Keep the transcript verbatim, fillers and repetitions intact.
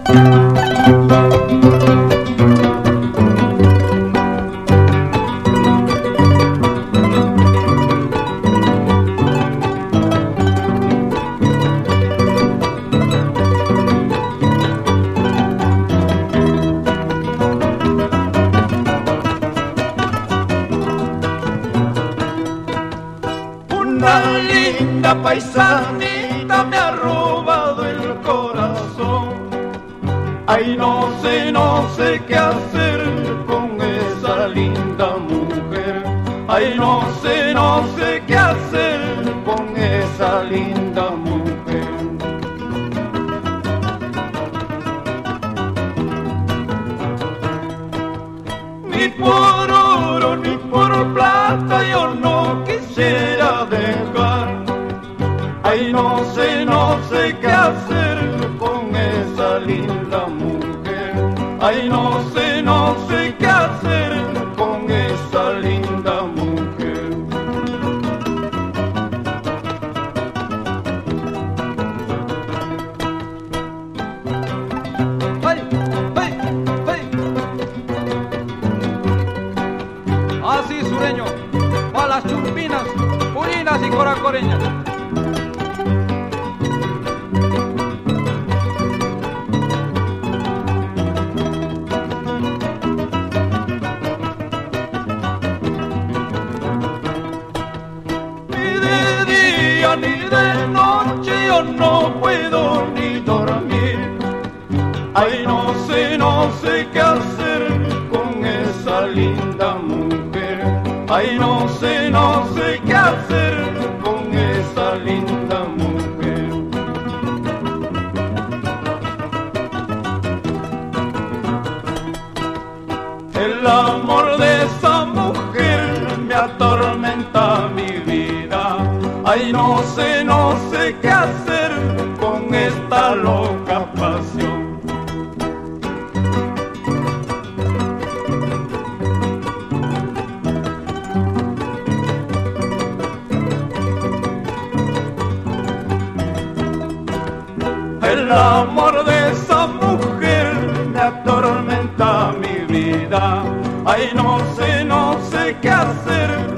Una linda paisanita me ha robado el corazón. Ay, no sé, no sé qué hacer con esa linda mujer. Ay, no sé, no sé qué hacer con esa linda mujer. Ni por oro ni por plata yo no quisiera dejar. Ay, no sé, no sé qué hacer con esa linda mujer. Ay, no sé, no sé qué hacer con esa linda mujer. ¡Hey! ¡Hey! ¡Hey! Así sureño, a las chumpinas, purinas y coracoreñas. Ni de noche yo no puedo ni dormir. Ay, no sé, no sé qué hacer con esa linda mujer. Ay, no sé, no sé qué hacer con esa linda mujer. El amor de esa mujer me atormenta mi vida. Ay, no sé, no sé qué hacer con esta loca pasión. El amor de esa mujer me atormenta mi vida. Ay, no sé, no sé qué hacer